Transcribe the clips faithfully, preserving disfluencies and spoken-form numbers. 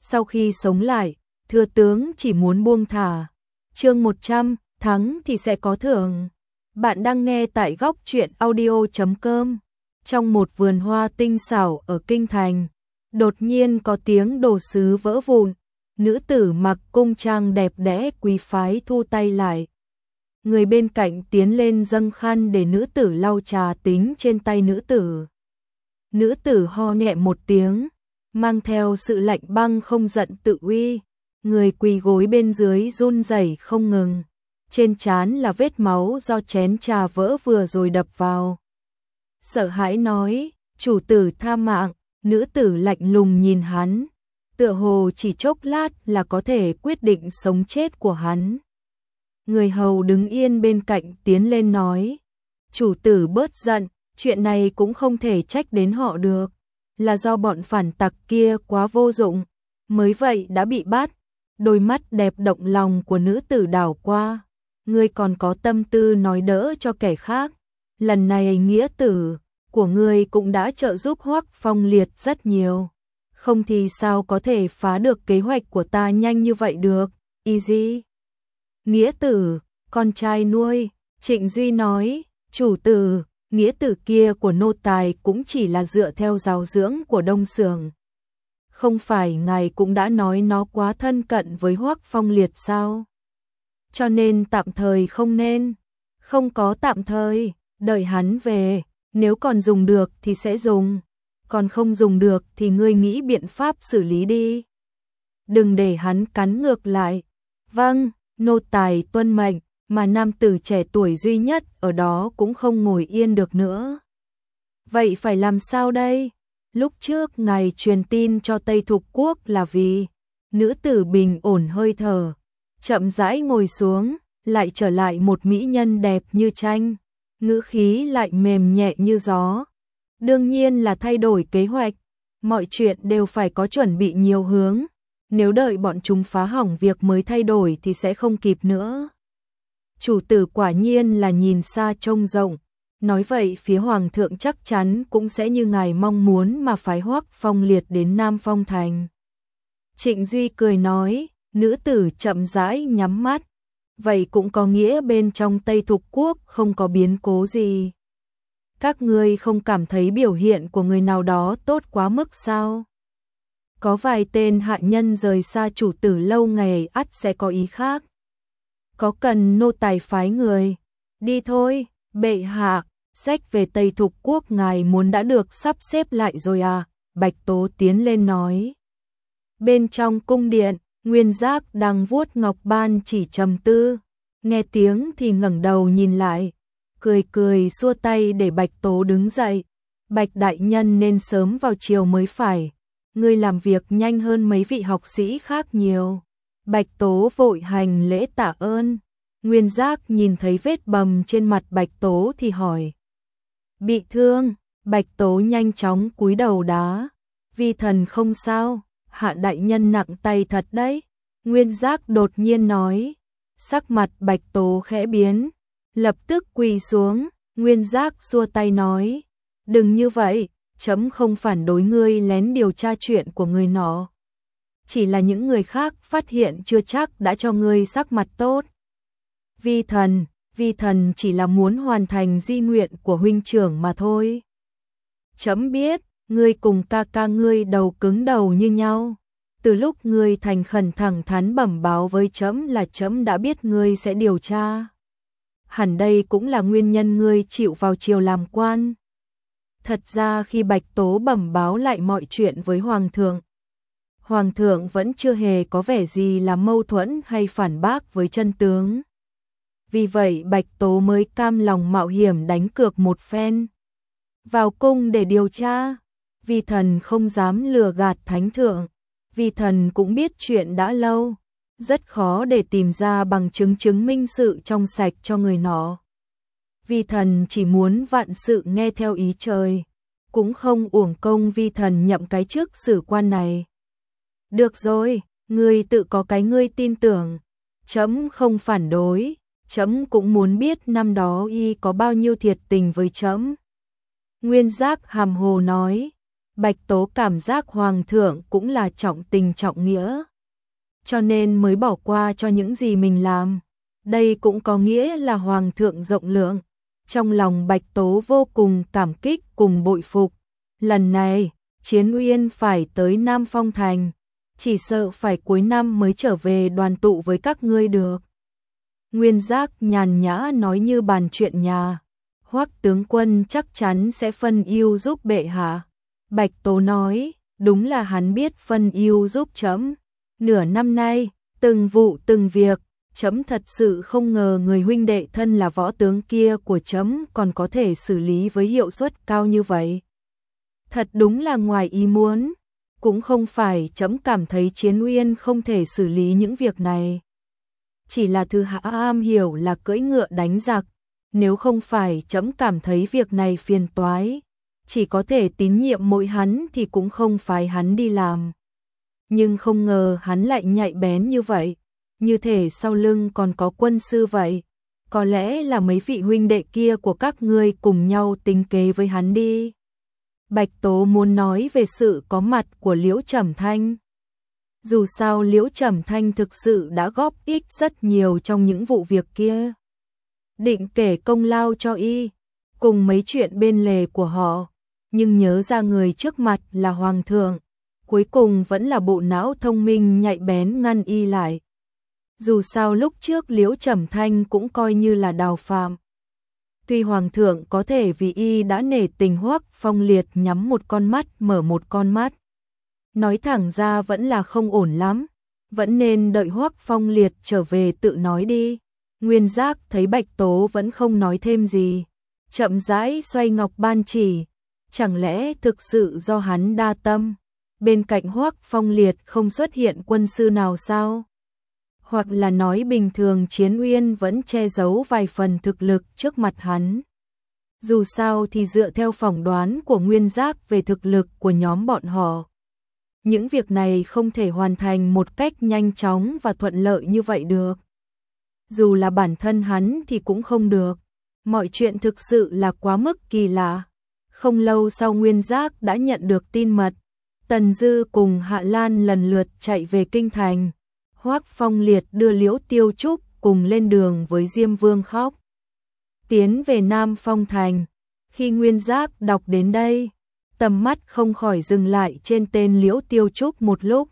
sau khi sống lại, thừa tướng chỉ muốn buông thả. Chương một trăm, thắng thì sẽ có thưởng. Bạn đang nghe tại góc truyện audio chấm com. Trong một vườn hoa tinh xảo ở kinh thành, đột nhiên có tiếng đồ sứ vỡ vụn. Nữ tử mặc cung trang đẹp đẽ quý phái thu tay lại. Người bên cạnh tiến lên dâng khăn để nữ tử lau trà tính trên tay nữ tử. Nữ tử ho nhẹ một tiếng, mang theo sự lạnh băng không giận tự uy. Người quỳ gối bên dưới run rẩy không ngừng. Trên trán là vết máu do chén trà vỡ vừa rồi đập vào. Sợ hãi nói, chủ tử tha mạng. Nữ tử lạnh lùng nhìn hắn, tựa hồ chỉ chốc lát là có thể quyết định sống chết của hắn. Người hầu đứng yên bên cạnh tiến lên nói, chủ tử bớt giận, chuyện này cũng không thể trách đến họ được, là do bọn phản tặc kia quá vô dụng, mới vậy đã bị bắt. Đôi mắt đẹp động lòng của nữ tử đảo qua, ngươi còn có tâm tư nói đỡ cho kẻ khác, lần này nghĩa tử của ngươi cũng đã trợ giúp Hoắc Phong Liệt rất nhiều, không thì sao có thể phá được kế hoạch của ta nhanh như vậy được. Easy. Nghĩa tử, con trai nuôi. Trịnh Duy nói, chủ tử, nghĩa tử kia của nô tài cũng chỉ là dựa theo giáo dưỡng của Đông Sưởng. Không phải ngài cũng đã nói nó quá thân cận với Hoắc Phong Liệt sao? Cho nên tạm thời không nên. Không có tạm thời, đợi hắn về. Nếu còn dùng được thì sẽ dùng, còn không dùng được thì ngươi nghĩ biện pháp xử lý đi. Đừng để hắn cắn ngược lại. Vâng, nô tài tuân mệnh, mà nam tử trẻ tuổi duy nhất ở đó cũng không ngồi yên được nữa. Vậy phải làm sao đây? Lúc trước ngài truyền tin cho Tây Thục Quốc là vì nữ tử bình ổn hơi thở, chậm rãi ngồi xuống, lại trở lại một mỹ nhân đẹp như tranh. Ngữ khí lại mềm nhẹ như gió. Đương nhiên là thay đổi kế hoạch, mọi chuyện đều phải có chuẩn bị nhiều hướng, nếu đợi bọn chúng phá hỏng việc mới thay đổi thì sẽ không kịp nữa. Chủ tử quả nhiên là nhìn xa trông rộng, nói vậy phía hoàng thượng chắc chắn cũng sẽ như ngài mong muốn mà phái Hoắc Phong Liệt đến Nam Phong Thành. Trịnh Duy cười nói, nữ tử chậm rãi nhắm mắt. Vậy cũng có nghĩa bên trong Tây Thục Quốc không có biến cố gì. Các ngươi không cảm thấy biểu hiện của người nào đó tốt quá mức sao? Có vài tên hạ nhân rời xa chủ tử lâu ngày ắt sẽ có ý khác. Có cần nô tài phái người? Đi thôi, bệ hạ, sách về Tây Thục Quốc ngài muốn đã được sắp xếp lại rồi à? Bạch Tố tiến lên nói. Bên trong cung điện, Nguyên Giác đang vuốt ngọc ban chỉ trầm tư, nghe tiếng thì ngẩng đầu nhìn lại, cười cười xua tay để Bạch Tố đứng dậy. Bạch đại nhân nên sớm vào chiều mới phải, ngươi làm việc nhanh hơn mấy vị học sĩ khác nhiều. Bạch Tố vội hành lễ tạ ơn. Nguyên Giác nhìn thấy vết bầm trên mặt Bạch Tố thì hỏi. Bị thương? Bạch Tố nhanh chóng cúi đầu đá. Vi thần không sao. Hạ đại nhân nặng tay thật đấy. Nguyên Giác đột nhiên nói. Sắc mặt Bạch Tố khẽ biến, lập tức quỳ xuống. Nguyên Giác xua tay nói, đừng như vậy, chấm không phản đối ngươi lén điều tra chuyện của người nọ. Chỉ là những người khác phát hiện chưa chắc đã cho ngươi sắc mặt tốt. Vi thần, vi thần chỉ là muốn hoàn thành di nguyện của huynh trưởng mà thôi. Chấm biết, ngươi cùng ca ca ngươi đầu cứng đầu như nhau. Từ lúc ngươi thành khẩn thẳng thắn bẩm báo với chấm là chấm đã biết ngươi sẽ điều tra. Hẳn đây cũng là nguyên nhân ngươi chịu vào triều làm quan. Thật ra khi Bạch Tố bẩm báo lại mọi chuyện với Hoàng thượng, Hoàng thượng vẫn chưa hề có vẻ gì là mâu thuẫn hay phản bác với chân tướng. Vì vậy Bạch Tố mới cam lòng mạo hiểm đánh cược một phen. Vào cung để điều tra, vì thần không dám lừa gạt thánh thượng. Vì thần cũng biết chuyện đã lâu, rất khó để tìm ra bằng chứng chứng minh sự trong sạch cho người nọ. Vi thần chỉ muốn vạn sự nghe theo ý trời, cũng không uổng công vi thần nhậm cái chức sử quan này. Được rồi, ngươi tự có cái ngươi tin tưởng, chấm không phản đối, chấm cũng muốn biết năm đó y có bao nhiêu thiệt tình với chấm. Nguyên Giác hàm hồ nói, Bạch Tố cảm giác hoàng thượng cũng là trọng tình trọng nghĩa, cho nên mới bỏ qua cho những gì mình làm. Đây cũng có nghĩa là hoàng thượng rộng lượng. Trong lòng Bạch Tố vô cùng cảm kích cùng bội phục. Lần này, Chiến Uyên phải tới Nam Phong Thành, chỉ sợ phải cuối năm mới trở về đoàn tụ với các ngươi được. Nguyên Giác nhàn nhã nói như bàn chuyện nhà. Hoắc tướng quân chắc chắn sẽ phân ưu giúp bệ hạ. Bạch Tố nói, đúng là hắn biết phân ưu giúp trẫm. Nửa năm nay, từng vụ từng việc, trẫm thật sự không ngờ người huynh đệ thân là võ tướng kia của trẫm còn có thể xử lý với hiệu suất cao như vậy. Thật đúng là ngoài ý muốn, cũng không phải trẫm cảm thấy Chiến Uyên không thể xử lý những việc này. Chỉ là Thư Hạ am hiểu là cưỡi ngựa đánh giặc, nếu không phải trẫm cảm thấy việc này phiền toái, chỉ có thể tín nhiệm mỗi hắn thì cũng không phải hắn đi làm. Nhưng không ngờ hắn lại nhạy bén như vậy, như thể sau lưng còn có quân sư vậy. Có lẽ là mấy vị huynh đệ kia của các ngươi cùng nhau tính kế với hắn đi. Bạch Tố muốn nói về sự có mặt của Liễu Trầm Thanh. Dù sao Liễu Trầm Thanh thực sự đã góp ích rất nhiều trong những vụ việc kia. Định kể công lao cho y, cùng mấy chuyện bên lề của họ, nhưng nhớ ra người trước mặt là hoàng thượng, cuối cùng vẫn là bộ não thông minh nhạy bén ngăn y lại. Dù sao lúc trước Liễu Trầm Thanh cũng coi như là đào phạm. Tuy hoàng thượng có thể vì y đã nể tình Hoắc Phong Liệt nhắm một con mắt mở một con mắt. Nói thẳng ra vẫn là không ổn lắm, vẫn nên đợi Hoắc Phong Liệt trở về tự nói đi. Nguyên Giác thấy Bạch Tố vẫn không nói thêm gì, chậm rãi xoay ngọc ban chỉ, chẳng lẽ thực sự do hắn đa tâm, bên cạnh Hoắc Phong Liệt không xuất hiện quân sư nào sao? Hoặc là nói bình thường Chiến Uyên vẫn che giấu vài phần thực lực trước mặt hắn. Dù sao thì dựa theo phỏng đoán của Nguyên Giác về thực lực của nhóm bọn họ, những việc này không thể hoàn thành một cách nhanh chóng và thuận lợi như vậy được. Dù là bản thân hắn thì cũng không được. Mọi chuyện thực sự là quá mức kỳ lạ. Không lâu sau Nguyên Giác đã nhận được tin mật. Tần Dư cùng Hạ Lan lần lượt chạy về kinh thành. Hoắc Phong Liệt đưa Liễu Tiêu Trúc cùng lên đường với Diêm Vương khóc. Tiến về Nam Phong Thành. Khi Nguyên Giác đọc đến đây, tầm mắt không khỏi dừng lại trên tên Liễu Tiêu Trúc một lúc.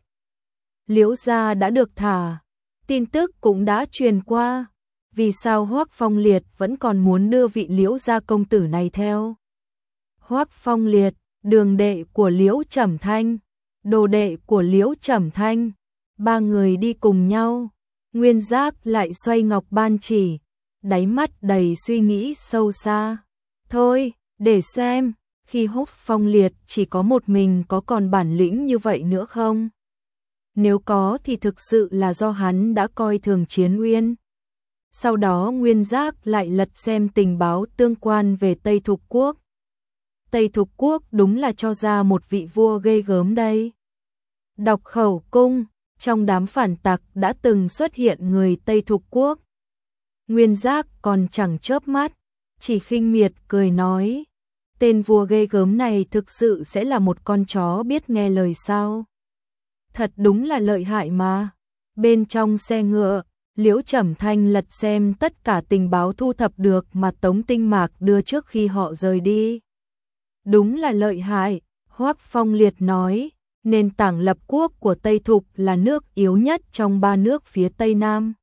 Liễu gia đã được thả, tin tức cũng đã truyền qua. Vì sao Hoắc Phong Liệt vẫn còn muốn đưa vị Liễu gia công tử này theo? Hoắc Phong Liệt, đường đệ của Liễu Trầm Thanh, đồ đệ của Liễu Trầm Thanh, ba người đi cùng nhau. Nguyên Giác lại xoay ngọc ban chỉ, đáy mắt đầy suy nghĩ sâu xa. Thôi, để xem, khi Hoắc Phong Liệt chỉ có một mình có còn bản lĩnh như vậy nữa không? Nếu có thì thực sự là do hắn đã coi thường Chiến Uyên. Sau đó Nguyên Giác lại lật xem tình báo tương quan về Tây Thục Quốc. Tây Thục Quốc đúng là cho ra một vị vua ghê gớm đây. Đọc khẩu cung, trong đám phản tặc đã từng xuất hiện người Tây Thục Quốc. Nguyên Giác còn chẳng chớp mắt, chỉ khinh miệt cười nói, tên vua ghê gớm này thực sự sẽ là một con chó biết nghe lời sao? Thật đúng là lợi hại mà. Bên trong xe ngựa, Liễu Trầm Thanh lật xem tất cả tình báo thu thập được mà Tống Tinh Mạc đưa trước khi họ rời đi. Đúng là lợi hại, Hoắc Phong Liệt nói, nền tảng lập quốc của Tây Thục là nước yếu nhất trong ba nước phía Tây Nam.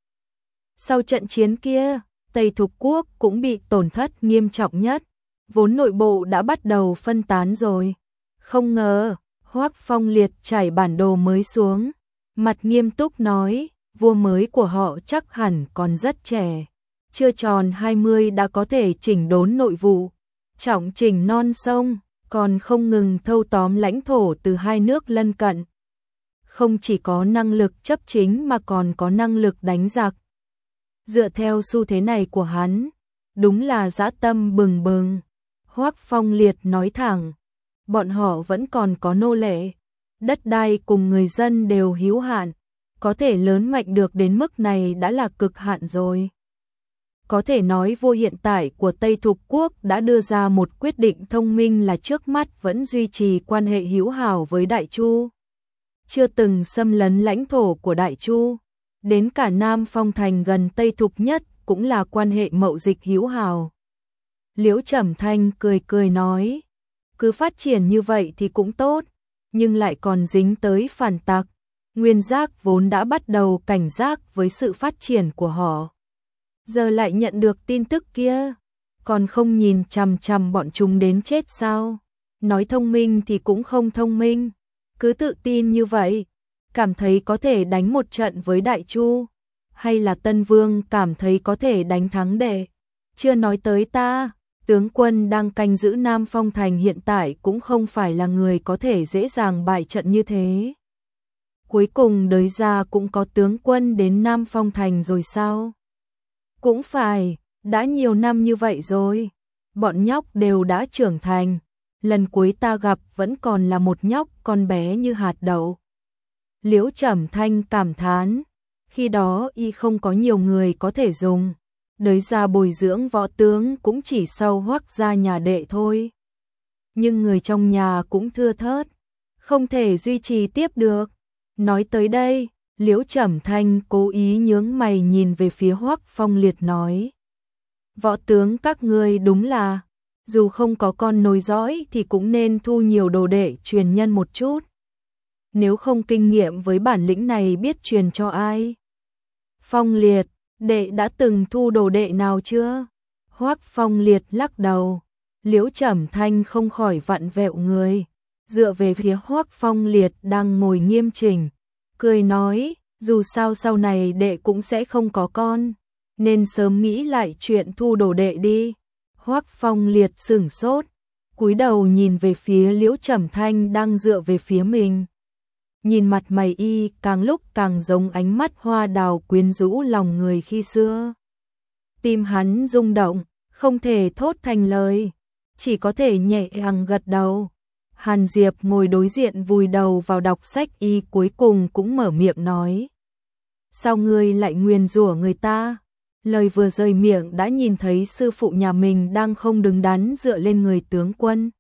Sau trận chiến kia, Tây Thục Quốc cũng bị tổn thất nghiêm trọng nhất, vốn nội bộ đã bắt đầu phân tán rồi. Không ngờ, Hoắc Phong Liệt trải bản đồ mới xuống, mặt nghiêm túc nói, vua mới của họ chắc hẳn còn rất trẻ, chưa tròn hai mươi đã có thể chỉnh đốn nội vụ, trọng chỉnh non sông, còn không ngừng thâu tóm lãnh thổ từ hai nước lân cận. Không chỉ có năng lực chấp chính mà còn có năng lực đánh giặc. Dựa theo xu thế này của hắn, đúng là dã tâm bừng bừng. Hoắc Phong Liệt nói thẳng, bọn họ vẫn còn có nô lệ, đất đai cùng người dân đều hữu hạn, có thể lớn mạnh được đến mức này đã là cực hạn rồi. Có thể nói vua hiện tại của Tây Thục Quốc đã đưa ra một quyết định thông minh là trước mắt vẫn duy trì quan hệ hữu hảo với Đại Chu. Chưa từng xâm lấn lãnh thổ của Đại Chu. Đến cả Nam Phong Thành gần Tây Thục nhất cũng là quan hệ mậu dịch hữu hảo. Liễu Trầm Thanh cười cười nói, cứ phát triển như vậy thì cũng tốt, nhưng lại còn dính tới phản tặc. Nguyên Giác vốn đã bắt đầu cảnh giác với sự phát triển của họ. Giờ lại nhận được tin tức kia, còn không nhìn chằm chằm bọn chúng đến chết sao? Nói thông minh thì cũng không thông minh, cứ tự tin như vậy, cảm thấy có thể đánh một trận với Đại Chu, hay là Tân Vương cảm thấy có thể đánh thắng đệ? Chưa nói tới ta, tướng quân đang canh giữ Nam Phong Thành hiện tại cũng không phải là người có thể dễ dàng bại trận như thế. Cuối cùng đời ra cũng có tướng quân đến Nam Phong Thành rồi sao? Cũng phải, đã nhiều năm như vậy rồi, bọn nhóc đều đã trưởng thành, lần cuối ta gặp vẫn còn là một nhóc con bé như hạt đậu. Liễu Trầm Thanh cảm thán, khi đó y không có nhiều người có thể dùng, đới ra bồi dưỡng võ tướng cũng chỉ sau Hoắc gia nhà đệ thôi. Nhưng người trong nhà cũng thưa thớt, không thể duy trì tiếp được. Nói tới đây, Liễu Trầm Thanh cố ý nhướng mày nhìn về phía Hoắc Phong Liệt nói, võ tướng các ngươi đúng là, dù không có con nối dõi thì cũng nên thu nhiều đồ đệ truyền nhân một chút. Nếu không kinh nghiệm với bản lĩnh này biết truyền cho ai? Phong Liệt, đệ đã từng thu đồ đệ nào chưa? Hoắc Phong Liệt lắc đầu. Liễu Trầm Thanh không khỏi vặn vẹo người, dựa về phía Hoắc Phong Liệt đang ngồi nghiêm chỉnh, cười nói, dù sao sau này đệ cũng sẽ không có con, nên sớm nghĩ lại chuyện thu đồ đệ đi. Hoắc Phong Liệt sửng sốt, cúi đầu nhìn về phía Liễu Trầm Thanh đang dựa về phía mình. Nhìn mặt mày y càng lúc càng giống ánh mắt hoa đào quyến rũ lòng người khi xưa. Tim hắn rung động, không thể thốt thành lời, chỉ có thể nhẹ nhàng gật đầu. Hàn Diệp ngồi đối diện vùi đầu vào đọc sách y cuối cùng cũng mở miệng nói, sao ngươi lại nguyền rủa người ta? Lời vừa rời miệng đã nhìn thấy sư phụ nhà mình đang không đứng đắn dựa lên người tướng quân.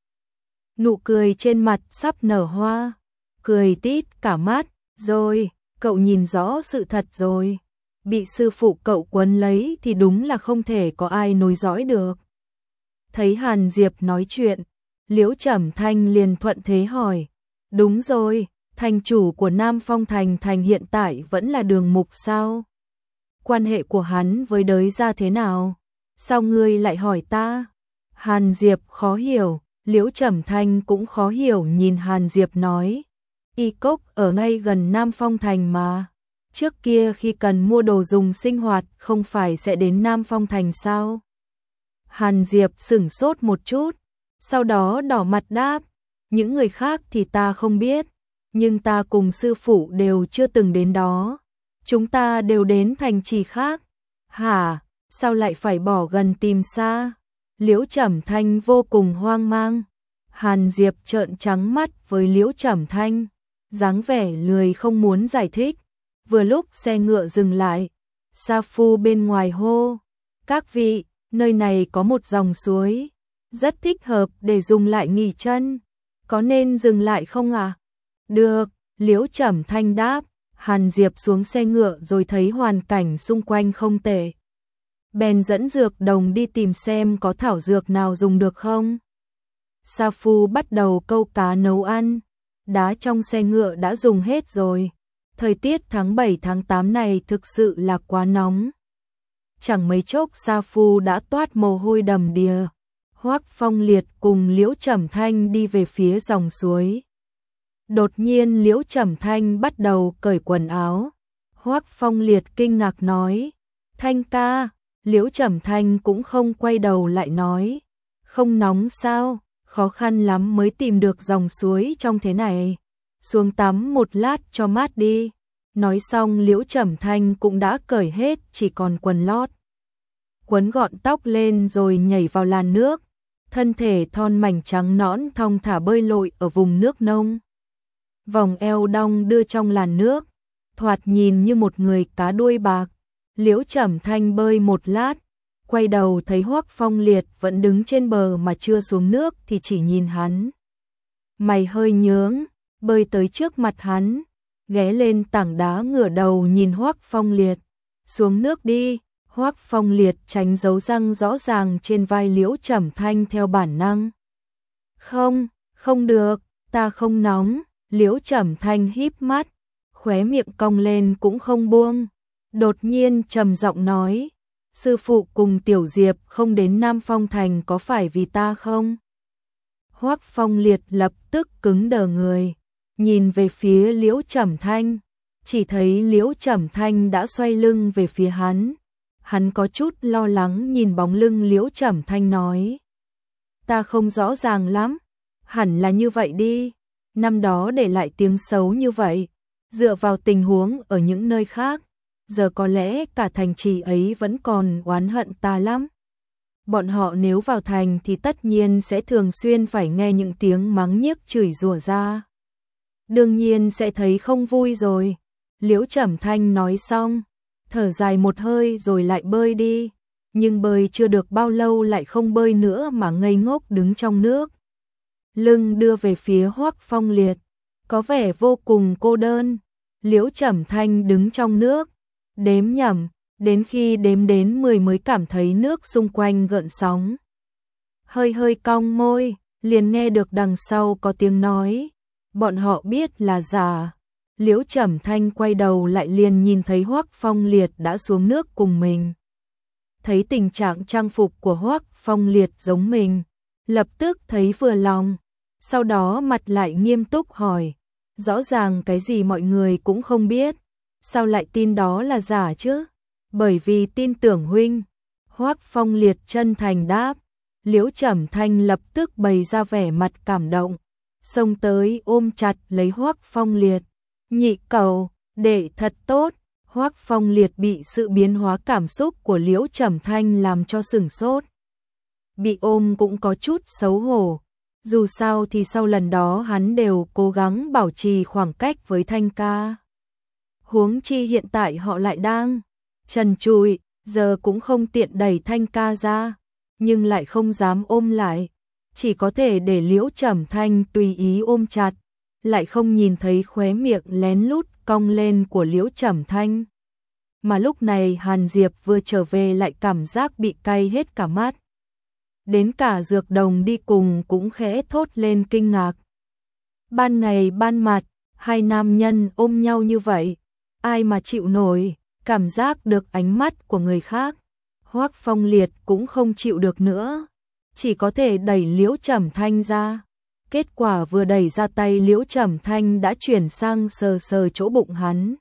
Nụ cười trên mặt sắp nở hoa, cười tít cả mắt, rồi, cậu nhìn rõ sự thật rồi. Bị sư phụ cậu quấn lấy thì đúng là không thể có ai nối dõi được. Thấy Hàn Diệp nói chuyện, Liễu Trầm Thanh liền thuận thế hỏi, đúng rồi, thành chủ của Nam Phong Thành thành hiện tại vẫn là Đường Mục sao? Quan hệ của hắn với đới gia thế nào? Sao ngươi lại hỏi ta? Hàn Diệp khó hiểu, Liễu Trầm Thanh cũng khó hiểu nhìn Hàn Diệp nói, Y Cốc ở ngay gần Nam Phong Thành mà. Trước kia khi cần mua đồ dùng sinh hoạt không phải sẽ đến Nam Phong Thành sao? Hàn Diệp sửng sốt một chút, sau đó đỏ mặt đáp, những người khác thì ta không biết, nhưng ta cùng sư phụ đều chưa từng đến đó. Chúng ta đều đến thành trì khác. Hả, sao lại phải bỏ gần tìm xa? Liễu Trầm Thanh vô cùng hoang mang. Hàn Diệp trợn trắng mắt với Liễu Trầm Thanh, dáng vẻ lười không muốn giải thích. Vừa lúc xe ngựa dừng lại, Sa Phu bên ngoài hô, các vị, nơi này có một dòng suối, rất thích hợp để dùng lại nghỉ chân, có nên dừng lại không à? Được, Liễu Trầm Thanh đáp. Hàn Diệp xuống xe ngựa rồi thấy hoàn cảnh xung quanh không tệ, bèn dẫn dược đồng đi tìm xem có thảo dược nào dùng được không. Sa Phu bắt đầu câu cá nấu ăn, đá trong xe ngựa đã dùng hết rồi. Thời tiết tháng bảy tháng tám này thực sự là quá nóng. Chẳng mấy chốc Sa Phu đã toát mồ hôi đầm đìa. Hoắc Phong Liệt cùng Liễu Trầm Thanh đi về phía dòng suối. Đột nhiên Liễu Trầm Thanh bắt đầu cởi quần áo. Hoắc Phong Liệt kinh ngạc nói, Thanh ca. Liễu Trầm Thanh cũng không quay đầu lại nói, không nóng sao, khó khăn lắm mới tìm được dòng suối trong thế này, xuống tắm một lát cho mát đi. Nói xong Liễu Trầm Thanh cũng đã cởi hết, chỉ còn quần lót. Quấn gọn tóc lên rồi nhảy vào làn nước, thân thể thon mảnh trắng nõn thong thả bơi lội ở vùng nước nông. Vòng eo đong đưa trong làn nước, thoạt nhìn như một người cá đuôi bạc. Liễu Trầm Thanh bơi một lát, quay đầu thấy Hoắc Phong Liệt vẫn đứng trên bờ mà chưa xuống nước thì chỉ nhìn hắn. Mày hơi nhướng, bơi tới trước mặt hắn, ghé lên tảng đá ngửa đầu nhìn Hoắc Phong Liệt. Xuống nước đi. Hoắc Phong Liệt tránh dấu răng rõ ràng trên vai Liễu Trầm Thanh theo bản năng. Không, không được, ta không nóng. Liễu Trầm Thanh híp mắt, khóe miệng cong lên cũng không buông. Đột nhiên trầm giọng nói, sư phụ cùng Tiểu Diệp không đến Nam Phong Thành có phải vì ta không? Hoắc Phong Liệt lập tức cứng đờ người, nhìn về phía Liễu Trầm Thanh, chỉ thấy Liễu Trầm Thanh đã xoay lưng về phía hắn. Hắn có chút lo lắng nhìn bóng lưng Liễu Trầm Thanh nói, ta không rõ ràng lắm, hẳn là như vậy đi, năm đó để lại tiếng xấu như vậy, dựa vào tình huống ở những nơi khác, giờ có lẽ cả thành trì ấy vẫn còn oán hận ta lắm. Bọn họ nếu vào thành thì tất nhiên sẽ thường xuyên phải nghe những tiếng mắng nhiếc chửi rủa ra. Đương nhiên sẽ thấy không vui rồi. Liễu Trầm Thanh nói xong, thở dài một hơi rồi lại bơi đi, nhưng bơi chưa được bao lâu lại không bơi nữa mà ngây ngốc đứng trong nước. Lưng đưa về phía Hoắc Phong Liệt, có vẻ vô cùng cô đơn. Liễu Trầm Thanh đứng trong nước, đếm nhầm, đến khi đếm đến mười mới cảm thấy nước xung quanh gợn sóng. Hơi hơi cong môi, liền nghe được đằng sau có tiếng nói, bọn họ biết là giả. Liễu Trầm Thanh quay đầu lại liền nhìn thấy Hoắc Phong Liệt đã xuống nước cùng mình. Thấy tình trạng trang phục của Hoắc Phong Liệt giống mình, lập tức thấy vừa lòng, sau đó mặt lại nghiêm túc hỏi, rõ ràng cái gì mọi người cũng không biết, sao lại tin đó là giả chứ? Bởi vì tin tưởng huynh. Hoắc Phong Liệt chân thành đáp. Liễu Trầm Thanh lập tức bày ra vẻ mặt cảm động, xông tới ôm chặt lấy Hoắc Phong Liệt. Nhị cầu, đệ thật tốt. Hoắc Phong Liệt bị sự biến hóa cảm xúc của Liễu Trầm Thanh làm cho sửng sốt. Bị ôm cũng có chút xấu hổ. Dù sao thì sau lần đó hắn đều cố gắng bảo trì khoảng cách với Thanh ca. Huống chi hiện tại họ lại đang trần trụi, giờ cũng không tiện đẩy Thanh ca ra, nhưng lại không dám ôm lại, chỉ có thể để Liễu Trầm Thanh tùy ý ôm chặt, lại không nhìn thấy khóe miệng lén lút cong lên của Liễu Trầm Thanh. Mà lúc này Hàn Diệp vừa trở về lại cảm giác bị cay hết cả mắt. Đến cả Dược Đồng đi cùng cũng khẽ thốt lên kinh ngạc. Ban ngày ban mặt, hai nam nhân ôm nhau như vậy, ai mà chịu nổi, cảm giác được ánh mắt của người khác. Hoắc Phong Liệt cũng không chịu được nữa, chỉ có thể đẩy Liễu Trầm Thanh ra. Kết quả vừa đẩy ra tay Liễu Trầm Thanh đã chuyển sang sờ sờ chỗ bụng hắn.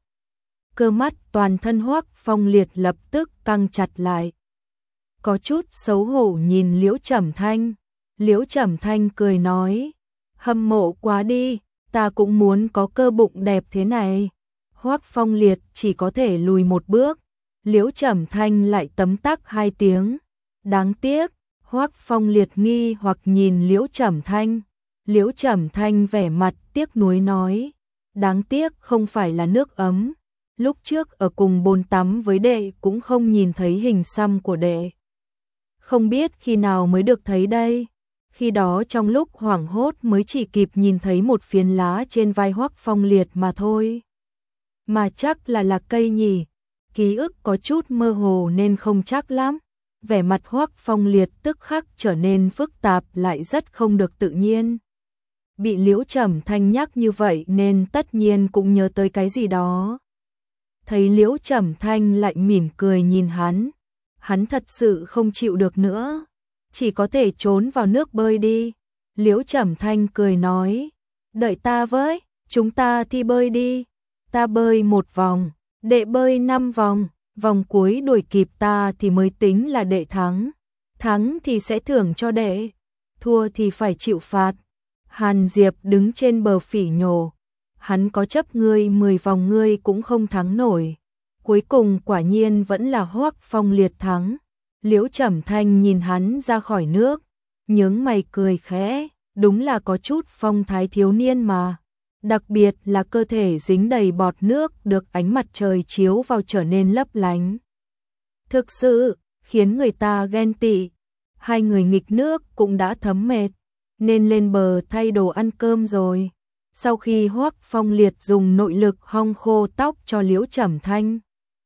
Cơ mắt toàn thân Hoắc Phong Liệt lập tức căng chặt lại. Có chút xấu hổ nhìn Liễu Trầm Thanh. Liễu Trầm Thanh cười nói, hâm mộ quá đi, ta cũng muốn có cơ bụng đẹp thế này. Hoắc Phong Liệt chỉ có thể lùi một bước. Liễu Trầm Thanh lại tấm tắc hai tiếng. Đáng tiếc. Hoắc Phong Liệt nghi hoặc nhìn Liễu Trầm Thanh. Liễu Trầm Thanh vẻ mặt tiếc nuối nói, đáng tiếc không phải là nước ấm. Lúc trước ở cùng bồn tắm với đệ cũng không nhìn thấy hình xăm của đệ. Không biết khi nào mới được thấy đây. Khi đó trong lúc hoảng hốt mới chỉ kịp nhìn thấy một phiến lá trên vai Hoắc Phong Liệt mà thôi. Mà chắc là là cây nhỉ. Ký ức có chút mơ hồ nên không chắc lắm. Vẻ mặt Hoắc Phong Liệt tức khắc trở nên phức tạp lại rất không được tự nhiên. Bị Liễu Trầm Thanh nhắc như vậy nên tất nhiên cũng nhớ tới cái gì đó. Thấy Liễu Trầm Thanh lại mỉm cười nhìn hắn, hắn thật sự không chịu được nữa, chỉ có thể trốn vào nước bơi đi. Liễu Trầm Thanh cười nói, đợi ta với, chúng ta thi bơi đi. Ta bơi một vòng, đệ bơi năm vòng, vòng cuối đuổi kịp ta thì mới tính là đệ thắng. Thắng thì sẽ thưởng cho đệ, thua thì phải chịu phạt. Hàn Diệp đứng trên bờ phỉ nhổ, hắn có chấp ngươi mười vòng ngươi cũng không thắng nổi. Cuối cùng quả nhiên vẫn là Hoắc Phong Liệt thắng. Liễu Trầm Thanh nhìn hắn ra khỏi nước, nhướng mày cười khẽ, đúng là có chút phong thái thiếu niên mà. Đặc biệt là cơ thể dính đầy bọt nước được ánh mặt trời chiếu vào trở nên lấp lánh. Thực sự, khiến người ta ghen tị. Hai người nghịch nước cũng đã thấm mệt, nên lên bờ thay đồ ăn cơm rồi. Sau khi Hoắc Phong Liệt dùng nội lực hong khô tóc cho Liễu Trầm Thanh,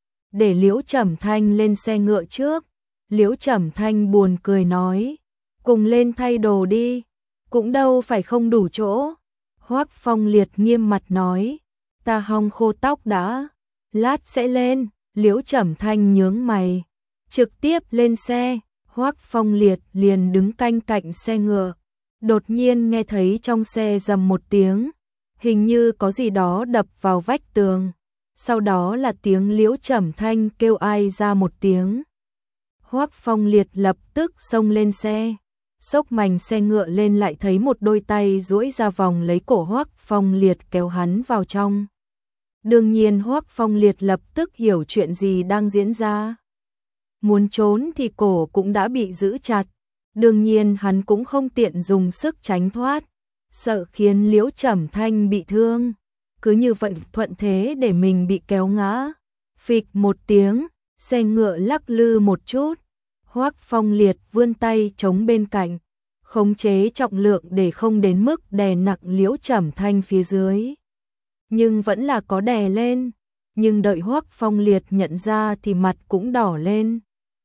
để Liễu Trầm Thanh lên xe ngựa trước, Liễu Trầm Thanh buồn cười nói, cùng lên thay đồ đi, cũng đâu phải không đủ chỗ. Hoắc Phong Liệt nghiêm mặt nói, ta hong khô tóc đã, lát sẽ lên. Liễu Trầm Thanh nhướng mày, trực tiếp lên xe. Hoắc Phong Liệt liền đứng canh cạnh xe ngựa, đột nhiên nghe thấy trong xe rầm một tiếng, hình như có gì đó đập vào vách tường, sau đó là tiếng Liễu Trầm Thanh kêu ai ra một tiếng. Hoắc Phong Liệt lập tức xông lên xe, xốc mành xe ngựa lên lại thấy một đôi tay duỗi ra vòng lấy cổ Hoắc Phong Liệt kéo hắn vào trong. Đương nhiên Hoắc Phong Liệt lập tức hiểu chuyện gì đang diễn ra. Muốn trốn thì cổ cũng đã bị giữ chặt, đương nhiên hắn cũng không tiện dùng sức tránh thoát, sợ khiến Liễu Trầm Thanh bị thương, cứ như vậy thuận thế để mình bị kéo ngã. Phịch một tiếng, xe ngựa lắc lư một chút, Hoắc Phong Liệt vươn tay chống bên cạnh, khống chế trọng lượng để không đến mức đè nặng Liễu Trầm Thanh phía dưới. Nhưng vẫn là có đè lên, nhưng đợi Hoắc Phong Liệt nhận ra thì mặt cũng đỏ lên.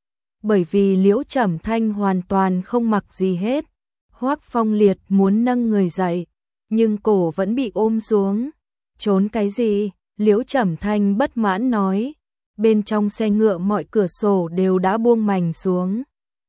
Bởi vì Liễu Trầm Thanh hoàn toàn không mặc gì hết. Hoắc Phong Liệt muốn nâng người dậy, nhưng cổ vẫn bị ôm xuống. Trốn cái gì? Liễu Trầm Thanh bất mãn nói. Bên trong xe ngựa mọi cửa sổ đều đã buông mành xuống.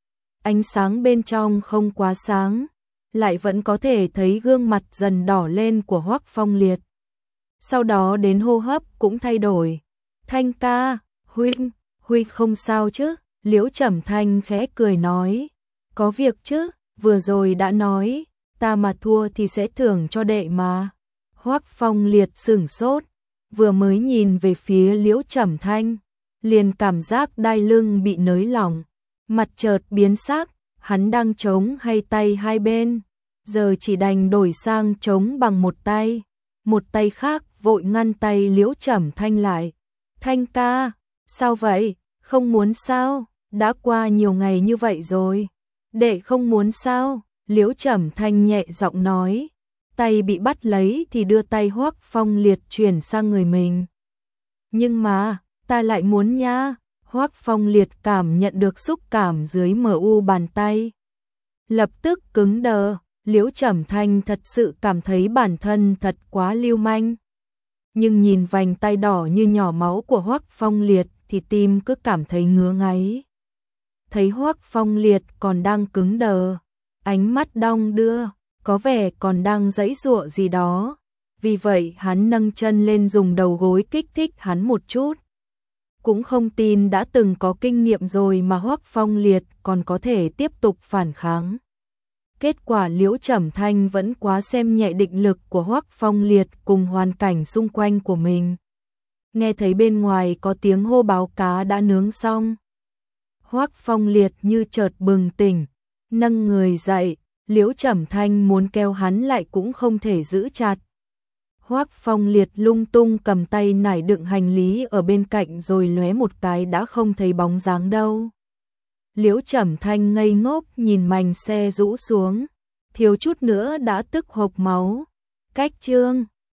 Ánh sáng bên trong không quá sáng, lại vẫn có thể thấy gương mặt dần đỏ lên của Hoắc Phong Liệt. Sau đó đến hô hấp cũng thay đổi. Thanh ca, huynh, huynh không sao chứ? Liễu Trầm Thanh khẽ cười nói, có việc chứ, vừa rồi đã nói, ta mà thua thì sẽ thưởng cho đệ mà. Hoắc Phong Liệt sửng sốt, vừa mới nhìn về phía Liễu Trầm Thanh, liền cảm giác đai lưng bị nới lỏng, mặt chợt biến sắc, hắn đang chống hai tay hai bên, giờ chỉ đành đổi sang chống bằng một tay, một tay khác vội ngăn tay Liễu Trầm Thanh lại. Thanh ca, sao vậy, không muốn sao? Đã qua nhiều ngày như vậy rồi, đệ không muốn sao? Liễu Trầm Thanh nhẹ giọng nói, tay bị bắt lấy thì đưa tay Hoắc Phong Liệt chuyển sang người mình. Nhưng mà, ta lại muốn nha. Hoắc Phong Liệt cảm nhận được xúc cảm dưới mờ u bàn tay, lập tức cứng đờ. Liễu Trầm Thanh thật sự cảm thấy bản thân thật quá lưu manh. Nhưng nhìn vành tay đỏ như nhỏ máu của Hoắc Phong Liệt thì tim cứ cảm thấy ngứa ngáy. Thấy Hoắc Phong Liệt còn đang cứng đờ, ánh mắt đong đưa, có vẻ còn đang giãy giụa gì đó. Vì vậy hắn nâng chân lên dùng đầu gối kích thích hắn một chút. Cũng không tin đã từng có kinh nghiệm rồi mà Hoắc Phong Liệt còn có thể tiếp tục phản kháng. Kết quả Liễu Trầm Thanh vẫn quá xem nhẹ định lực của Hoắc Phong Liệt cùng hoàn cảnh xung quanh của mình. Nghe thấy bên ngoài có tiếng hô báo cá đã nướng xong. Hoắc Phong Liệt như chợt bừng tỉnh, nâng người dậy, Liễu Trầm Thanh muốn kéo hắn lại cũng không thể giữ chặt. Hoắc Phong Liệt lung tung cầm tay nải đựng hành lý ở bên cạnh rồi lóe một cái đã không thấy bóng dáng đâu. Liễu Trầm Thanh ngây ngốc nhìn mành xe rũ xuống, thiếu chút nữa đã tức hộc máu. Cách chương